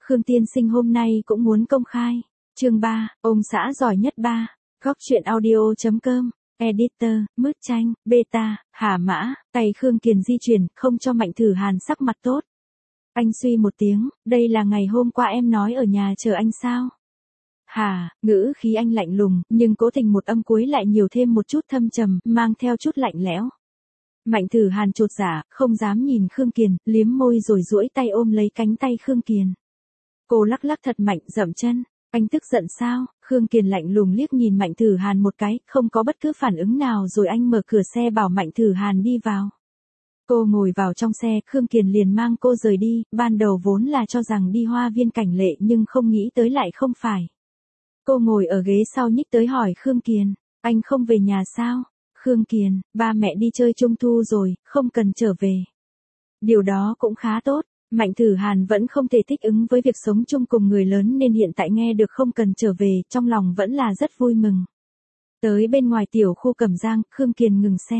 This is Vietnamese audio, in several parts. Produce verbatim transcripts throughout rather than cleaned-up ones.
Khương tiên sinh hôm nay cũng muốn công khai. Chương ba, ông xã giỏi nhất ba. Góc truyện audio.com. Editor, Mứt Chanh, Beta, Hà Mã, tay Khương Kiền di chuyển, không cho Mạnh Thử Hàn sắc mặt tốt. Anh suy một tiếng, đây là ngày hôm qua em nói ở nhà chờ anh sao? Hà, ngữ khí anh lạnh lùng, nhưng cố tình một âm cuối lại nhiều thêm một chút thâm trầm, mang theo chút lạnh lẽo. Mạnh Thử Hàn chột dạ, không dám nhìn Khương Kiền, liếm môi rồi duỗi tay ôm lấy cánh tay Khương Kiền. Cô lắc lắc thật mạnh, dậm chân. Anh tức giận sao? Khương Kiền lạnh lùng liếc nhìn Mạnh Thử Hàn một cái, không có bất cứ phản ứng nào rồi anh mở cửa xe bảo Mạnh Thử Hàn đi vào. Cô ngồi vào trong xe, Khương Kiền liền mang cô rời đi, ban đầu vốn là cho rằng đi Hoa Viên Cảnh Lệ nhưng không nghĩ tới lại không phải. Cô ngồi ở ghế sau nhích tới hỏi Khương Kiền, anh không về nhà sao? Khương Kiền, ba mẹ đi chơi Trung Thu rồi, không cần trở về. Điều đó cũng khá tốt. Mạnh Thử Hàn vẫn không thể thích ứng với việc sống chung cùng người lớn nên hiện tại nghe được không cần trở về, trong lòng vẫn là rất vui mừng. Tới bên ngoài tiểu khu Cẩm Giang, Khương Kiền ngừng xe.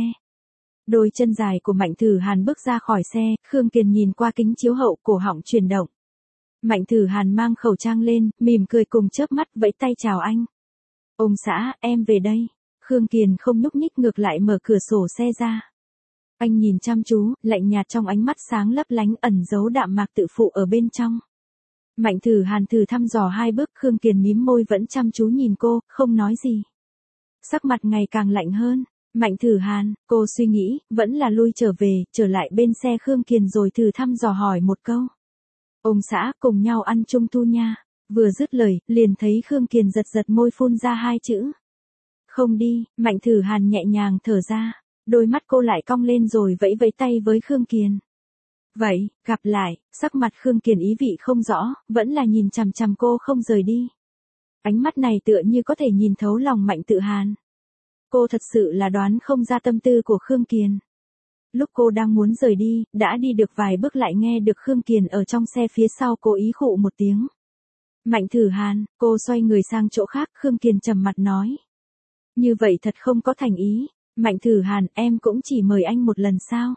Đôi chân dài của Mạnh Thử Hàn bước ra khỏi xe, Khương Kiền nhìn qua kính chiếu hậu, cổ họng chuyển động. Mạnh Thử Hàn mang khẩu trang lên, mỉm cười cùng chớp mắt vẫy tay chào anh. Ông xã, em về đây. Khương Kiền không nhúc nhích, ngược lại mở cửa sổ xe ra. Anh nhìn chăm chú, lạnh nhạt trong ánh mắt sáng lấp lánh, ẩn giấu đạm mạc tự phụ ở bên trong. Mạnh Thử Hàn thử thăm dò hai bước, Khương Kiền mím môi vẫn chăm chú nhìn cô, không nói gì. Sắc mặt ngày càng lạnh hơn. Mạnh Thử Hàn, cô suy nghĩ, vẫn là lui trở về, trở lại bên xe Khương Kiền rồi thử thăm dò hỏi một câu. Ông xã, cùng nhau ăn Trung Thu nha. Vừa dứt lời, liền thấy Khương Kiền giật giật môi phun ra hai chữ. Không đi. Mạnh Thử Hàn nhẹ nhàng thở ra. Đôi mắt cô lại cong lên rồi vẫy vẫy tay với Khương Kiền. Vậy, gặp lại. Sắc mặt Khương Kiền ý vị không rõ, vẫn là nhìn chằm chằm cô không rời đi. Ánh mắt này tựa như có thể nhìn thấu lòng Mạnh Tự Hàn. Cô thật sự là đoán không ra tâm tư của Khương Kiền. Lúc cô đang muốn rời đi, đã đi được vài bước lại nghe được Khương Kiền ở trong xe phía sau cố ý khụ một tiếng. Mạnh Thử Hàn, cô xoay người sang chỗ khác, Khương Kiền trầm mặt nói. Như vậy thật không có thành ý. Mạnh Thử Hàn, em cũng chỉ mời anh một lần sao?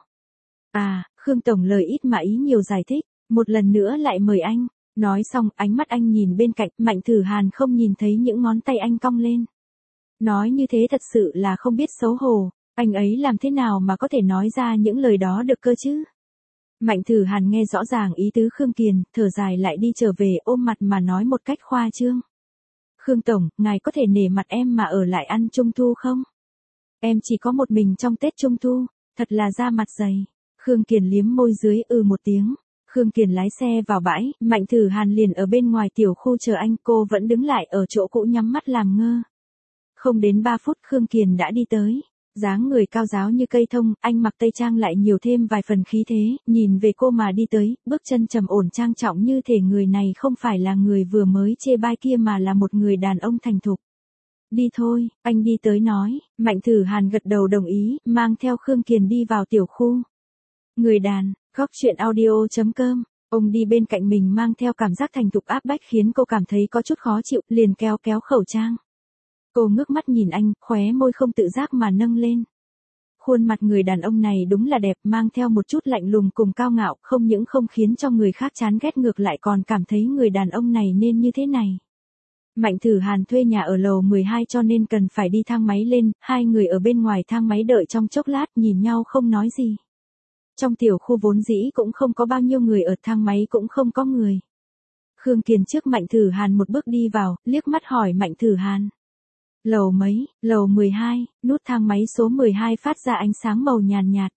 À, Khương Tổng lời ít mà ý nhiều giải thích, một lần nữa lại mời anh. Nói xong, ánh mắt anh nhìn bên cạnh, Mạnh Thử Hàn không nhìn thấy những ngón tay anh cong lên. Nói như thế thật sự là không biết xấu hổ, anh ấy làm thế nào mà có thể nói ra những lời đó được cơ chứ? Mạnh Thử Hàn nghe rõ ràng ý tứ Khương Kiền, thở dài lại đi trở về ôm mặt mà nói một cách khoa trương. Khương Tổng, ngài có thể nể mặt em mà ở lại ăn Trung Thu không? Em chỉ có một mình trong Tết Trung Thu, thật là da mặt dày. Khương Kiền liếm môi dưới ừ một tiếng. Khương Kiền lái xe vào bãi, Mạnh Thử Hàn liền ở bên ngoài tiểu khu chờ anh, cô vẫn đứng lại ở chỗ cũ nhắm mắt làm ngơ. Không đến ba phút Khương Kiền đã đi tới. Dáng người cao ráo như cây thông, anh mặc tây trang lại nhiều thêm vài phần khí thế, nhìn về cô mà đi tới, bước chân trầm ổn trang trọng như thể người này không phải là người vừa mới chê bai kia mà là một người đàn ông thành thục. Đi thôi, anh đi tới nói. Mạnh Thử Hàn gật đầu đồng ý, mang theo Khương Kiền đi vào tiểu khu. Người đàn, góc truyện audio.com. Ông đi bên cạnh mình mang theo cảm giác thành thục áp bách khiến cô cảm thấy có chút khó chịu, liền kéo kéo khẩu trang. Cô ngước mắt nhìn anh, khóe môi không tự giác mà nâng lên. Khuôn mặt người đàn ông này đúng là đẹp, mang theo một chút lạnh lùng cùng cao ngạo, không những không khiến cho người khác chán ghét ngược lại còn cảm thấy người đàn ông này nên như thế này. Mạnh Thử Hàn thuê nhà ở lầu mười hai cho nên cần phải đi thang máy lên, hai người ở bên ngoài thang máy đợi trong chốc lát nhìn nhau không nói gì. Trong tiểu khu vốn dĩ cũng không có bao nhiêu người, ở thang máy cũng không có người. Khương Kiền trước Mạnh Thử Hàn một bước đi vào, liếc mắt hỏi Mạnh Thử Hàn. Lầu mấy? Lầu mười hai, nút thang máy số mười hai phát ra ánh sáng màu nhàn nhạt.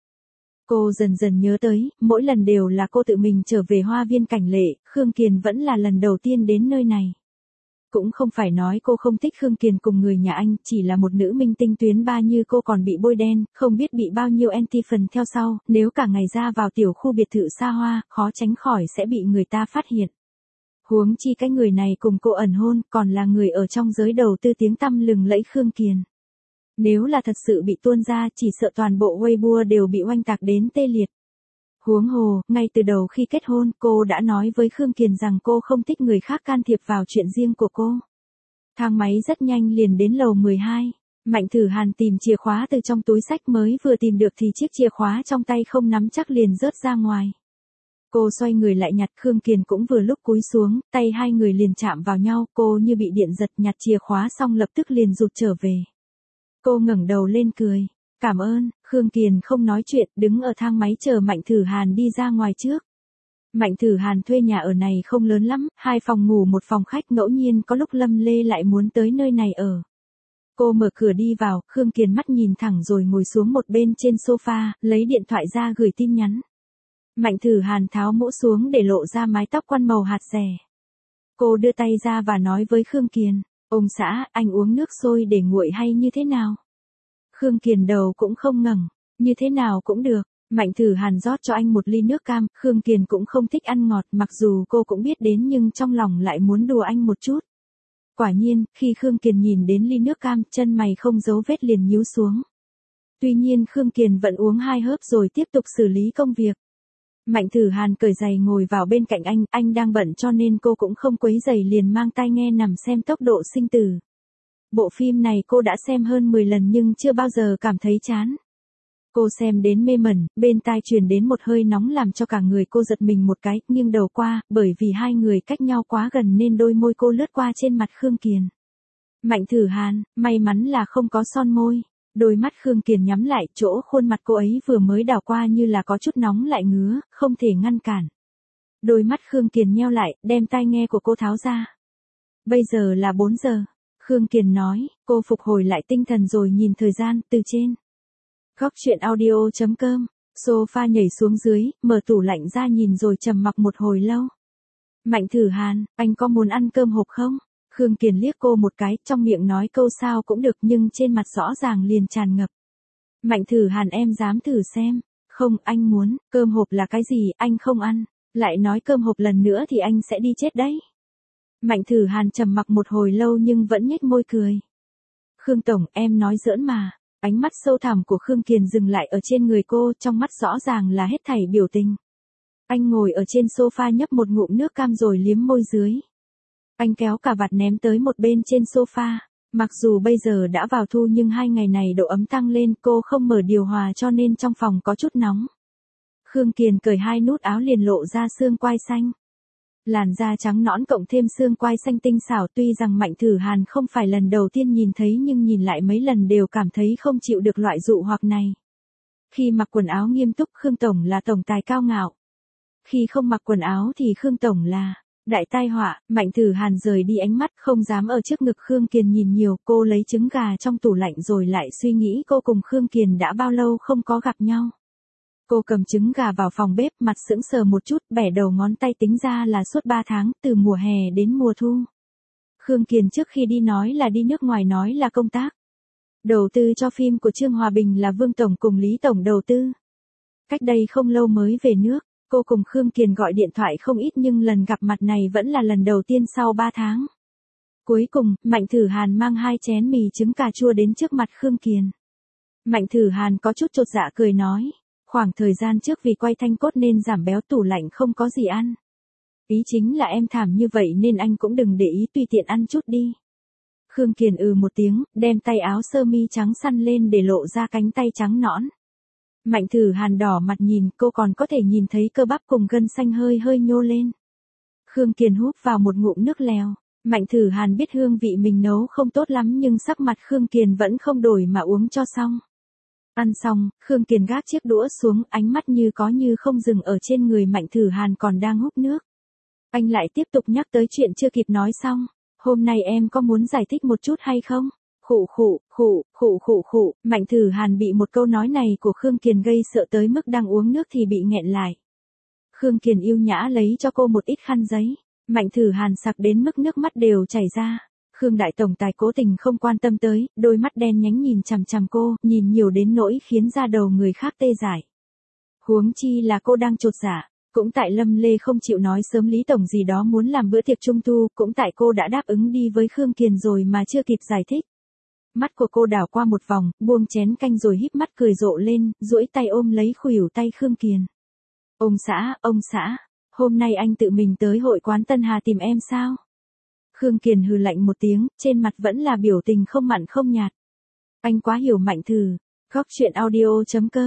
Cô dần dần nhớ tới, mỗi lần đều là cô tự mình trở về Hoa Viên Cảnh Lệ, Khương Kiền vẫn là lần đầu tiên đến nơi này. Cũng không phải nói cô không thích Khương Kiền cùng người nhà anh, chỉ là một nữ minh tinh tuyến ba như cô còn bị bôi đen, không biết bị bao nhiêu anti phần theo sau, nếu cả ngày ra vào tiểu khu biệt thự xa hoa, khó tránh khỏi sẽ bị người ta phát hiện. Huống chi cái người này cùng cô ẩn hôn, còn là người ở trong giới đầu tư tiếng tăm lừng lẫy Khương Kiền. Nếu là thật sự bị tuôn ra, chỉ sợ toàn bộ Weibo đều bị oanh tạc đến tê liệt. Huống hồ, ngay từ đầu khi kết hôn, cô đã nói với Khương Kiền rằng cô không thích người khác can thiệp vào chuyện riêng của cô. Thang máy rất nhanh liền đến lầu mười hai. Mạnh Thử Hàn tìm chìa khóa từ trong túi xách, mới vừa tìm được thì chiếc chìa khóa trong tay không nắm chắc liền rớt ra ngoài. Cô xoay người lại nhặt, Khương Kiền cũng vừa lúc cúi xuống, tay hai người liền chạm vào nhau, cô như bị điện giật, nhặt chìa khóa xong lập tức liền rụt trở về. Cô ngẩng đầu lên cười. Cảm ơn, Khương Kiền không nói chuyện, đứng ở thang máy chờ Mạnh Thử Hàn đi ra ngoài trước. Mạnh Thử Hàn thuê nhà ở này không lớn lắm, hai phòng ngủ một phòng khách, ngẫu nhiên có lúc Lâm Lê lại muốn tới nơi này ở. Cô mở cửa đi vào, Khương Kiền mắt nhìn thẳng rồi ngồi xuống một bên trên sofa, lấy điện thoại ra gửi tin nhắn. Mạnh Thử Hàn tháo mũ xuống để lộ ra mái tóc quăn màu hạt rẻ. Cô đưa tay ra và nói với Khương Kiền, ông xã, anh uống nước sôi để nguội hay như thế nào? Khương Kiền đầu cũng không ngẩng, như thế nào cũng được. Mạnh Thử Hàn rót cho anh một ly nước cam, Khương Kiền cũng không thích ăn ngọt, mặc dù cô cũng biết đến nhưng trong lòng lại muốn đùa anh một chút. Quả nhiên, khi Khương Kiền nhìn đến ly nước cam, chân mày không giấu vết liền nhíu xuống. Tuy nhiên Khương Kiền vẫn uống hai hớp rồi tiếp tục xử lý công việc. Mạnh Thử Hàn cởi giày ngồi vào bên cạnh anh, anh đang bận cho nên cô cũng không quấy giày, liền mang tai nghe nằm xem Tốc độ sinh tử. Bộ phim này cô đã xem hơn mười lần nhưng chưa bao giờ cảm thấy chán. Cô xem đến mê mẩn, bên tai truyền đến một hơi nóng làm cho cả người cô giật mình một cái, nghiêng đầu qua, bởi vì hai người cách nhau quá gần nên đôi môi cô lướt qua trên mặt Khương Kiền. Mạnh Thử Hàn, may mắn là không có son môi. Đôi mắt Khương Kiền nhắm lại, chỗ khuôn mặt cô ấy vừa mới đảo qua như là có chút nóng lại ngứa, không thể ngăn cản. Đôi mắt Khương Kiền nheo lại, đem tai nghe của cô tháo ra. Bây giờ là bốn giờ. Khương Kiền nói, cô phục hồi lại tinh thần rồi nhìn thời gian, từ trên góc truyện audio chấm com, sofa nhảy xuống dưới, mở tủ lạnh ra nhìn rồi trầm mặc một hồi lâu. Mạnh Thử Hàn, anh có muốn ăn cơm hộp không? Khương Kiền liếc cô một cái, trong miệng nói câu sao cũng được nhưng trên mặt rõ ràng liền tràn ngập. Mạnh Thử Hàn, em dám thử xem. Không, anh muốn, cơm hộp là cái gì, anh không ăn. Lại nói cơm hộp lần nữa thì anh sẽ đi chết đấy. Mạnh Thử Hàn trầm mặc một hồi lâu nhưng vẫn nhếch môi cười. Khương tổng, em nói giỡn mà. Ánh mắt sâu thẳm của Khương Kiền dừng lại ở trên người cô, trong mắt rõ ràng là hết thảy biểu tình. Anh ngồi ở trên sofa nhấp một ngụm nước cam rồi liếm môi dưới. Anh kéo cà vạt ném tới một bên trên sofa. Mặc dù bây giờ đã vào thu nhưng hai ngày này độ ấm tăng lên, cô không mở điều hòa cho nên trong phòng có chút nóng. Khương Kiền cởi hai nút áo liền lộ ra xương quai xanh. Làn da trắng nõn cộng thêm xương quai xanh tinh xảo, tuy rằng Mạnh Thử Hàn không phải lần đầu tiên nhìn thấy nhưng nhìn lại mấy lần đều cảm thấy không chịu được loại dụ hoặc này. Khi mặc quần áo nghiêm túc Khương tổng là tổng tài cao ngạo. Khi không mặc quần áo thì Khương tổng là đại tai họa. Mạnh Thử Hàn rời đi ánh mắt, không dám ở trước ngực Khương Kiền nhìn nhiều, cô lấy trứng gà trong tủ lạnh rồi lại suy nghĩ cô cùng Khương Kiền đã bao lâu không có gặp nhau. Cô cầm trứng gà vào phòng bếp, mặt sững sờ một chút, bẻ đầu ngón tay tính ra là suốt ba tháng, từ mùa hè đến mùa thu. Khương Kiền trước khi đi nói là đi nước ngoài, nói là công tác. Đầu tư cho phim của Trương Hòa Bình là Vương Tổng cùng Lý Tổng đầu tư. Cách đây không lâu mới về nước, cô cùng Khương Kiền gọi điện thoại không ít nhưng lần gặp mặt này vẫn là lần đầu tiên sau ba tháng. Cuối cùng, Mạnh Thử Hàn mang hai chén mì trứng cà chua đến trước mặt Khương Kiền. Mạnh Thử Hàn có chút chột dạ cười nói. Khoảng thời gian trước vì quay thanh cốt nên giảm béo, tủ lạnh không có gì ăn. Ý chính là em thảm như vậy nên anh cũng đừng để ý, tùy tiện ăn chút đi. Khương Kiền ừ một tiếng, đem tay áo sơ mi trắng săn lên để lộ ra cánh tay trắng nõn. Mạnh Thử Hàn đỏ mặt nhìn, cô còn có thể nhìn thấy cơ bắp cùng gân xanh hơi hơi nhô lên. Khương Kiền húp vào một ngụm nước lèo. Mạnh Thử Hàn biết hương vị mình nấu không tốt lắm nhưng sắc mặt Khương Kiền vẫn không đổi mà uống cho xong. Ăn xong, Khương Kiền gác chiếc đũa xuống, ánh mắt như có như không dừng ở trên người Mạnh Thử Hàn còn đang húp nước. Anh lại tiếp tục nhắc tới chuyện chưa kịp nói xong. Hôm nay em có muốn giải thích một chút hay không? Khụ khụ, khụ, khụ khụ khụ. Mạnh Thử Hàn bị một câu nói này của Khương Kiền gây sợ tới mức đang uống nước thì bị nghẹn lại. Khương Kiền yêu nhã lấy cho cô một ít khăn giấy. Mạnh Thử Hàn sặc đến mức nước mắt đều chảy ra. Khương đại tổng tài cố tình không quan tâm tới, đôi mắt đen nhánh nhìn chằm chằm cô, nhìn nhiều đến nỗi khiến da đầu người khác tê dại. Huống chi là cô đang chột dạ. Cũng tại Lâm Lê không chịu nói sớm Lý tổng gì đó muốn làm bữa tiệc trung thu, cũng tại cô đã đáp ứng đi với Khương Kiền rồi mà chưa kịp giải thích. Mắt của cô đảo qua một vòng, buông chén canh rồi híp mắt cười rộ lên, duỗi tay ôm lấy khuỷu tay Khương Kiền. Ông xã, ông xã, hôm nay anh tự mình tới hội quán Tân Hà tìm em sao? Khương Kiền hừ lạnh một tiếng, trên mặt vẫn là biểu tình không mặn không nhạt. Anh quá hiểu Mạnh Thử. Góc truyện audio chấm com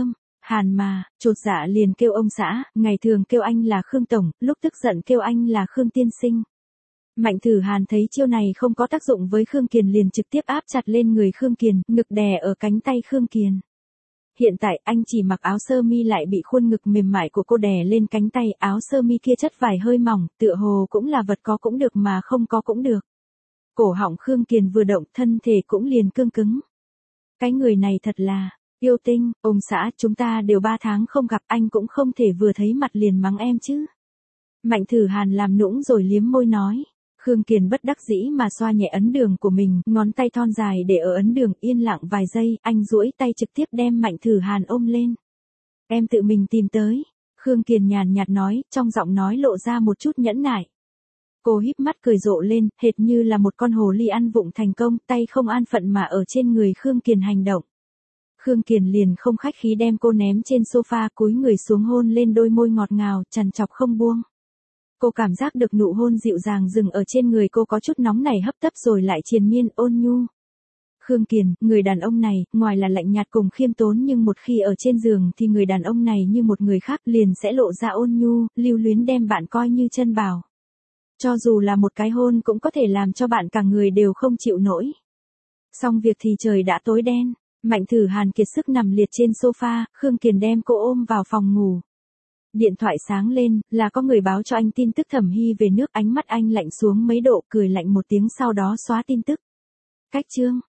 Hàn mà, chột dạ liền kêu ông xã, ngày thường kêu anh là Khương Tổng, lúc tức giận kêu anh là Khương Tiên Sinh. Mạnh Thử Hàn thấy chiêu này không có tác dụng với Khương Kiền liền trực tiếp áp chặt lên người Khương Kiền, ngực đè ở cánh tay Khương Kiền. Hiện tại anh chỉ mặc áo sơ mi lại bị khuôn ngực mềm mại của cô đè lên cánh tay, áo sơ mi kia chất vải hơi mỏng, tựa hồ cũng là vật có cũng được mà không có cũng được. Cổ họng Khương Kiền vừa động, thân thể cũng liền cương cứng. Cái người này thật là yêu tinh, ông xã, chúng ta đều ba tháng không gặp, anh cũng không thể vừa thấy mặt liền mắng em chứ. Mạnh Thử Hàn làm nũng rồi liếm môi nói. Khương Kiền bất đắc dĩ mà xoa nhẹ ấn đường của mình, ngón tay thon dài để ở ấn đường, yên lặng vài giây, anh duỗi tay trực tiếp đem Mạnh Thử Hàn ôm lên. Em tự mình tìm tới. Khương Kiền nhàn nhạt nói, trong giọng nói lộ ra một chút nhẫn nại. Cô híp mắt cười rộ lên, hệt như là một con hồ ly ăn vụng thành công, tay không an phận mà ở trên người Khương Kiền hành động. Khương Kiền liền không khách khí đem cô ném trên sofa, cúi người xuống hôn lên đôi môi ngọt ngào, trằn trọc không buông. Cô cảm giác được nụ hôn dịu dàng dừng ở trên người cô, có chút nóng nảy hấp tấp rồi lại triền miên ôn nhu. Khương Kiền, người đàn ông này, ngoài là lạnh nhạt cùng khiêm tốn nhưng một khi ở trên giường thì người đàn ông này như một người khác, liền sẽ lộ ra ôn nhu, lưu luyến đem bạn coi như chân bảo. Cho dù là một cái hôn cũng có thể làm cho bạn cả người đều không chịu nổi. Xong việc thì trời đã tối đen, Mạnh Thử Hàn kiệt sức nằm liệt trên sofa, Khương Kiền đem cô ôm vào phòng ngủ. Điện thoại sáng lên, là có người báo cho anh tin tức Thẩm Hy về nước, ánh mắt anh lạnh xuống mấy độ, cười lạnh một tiếng sau đó xóa tin tức. Cách chương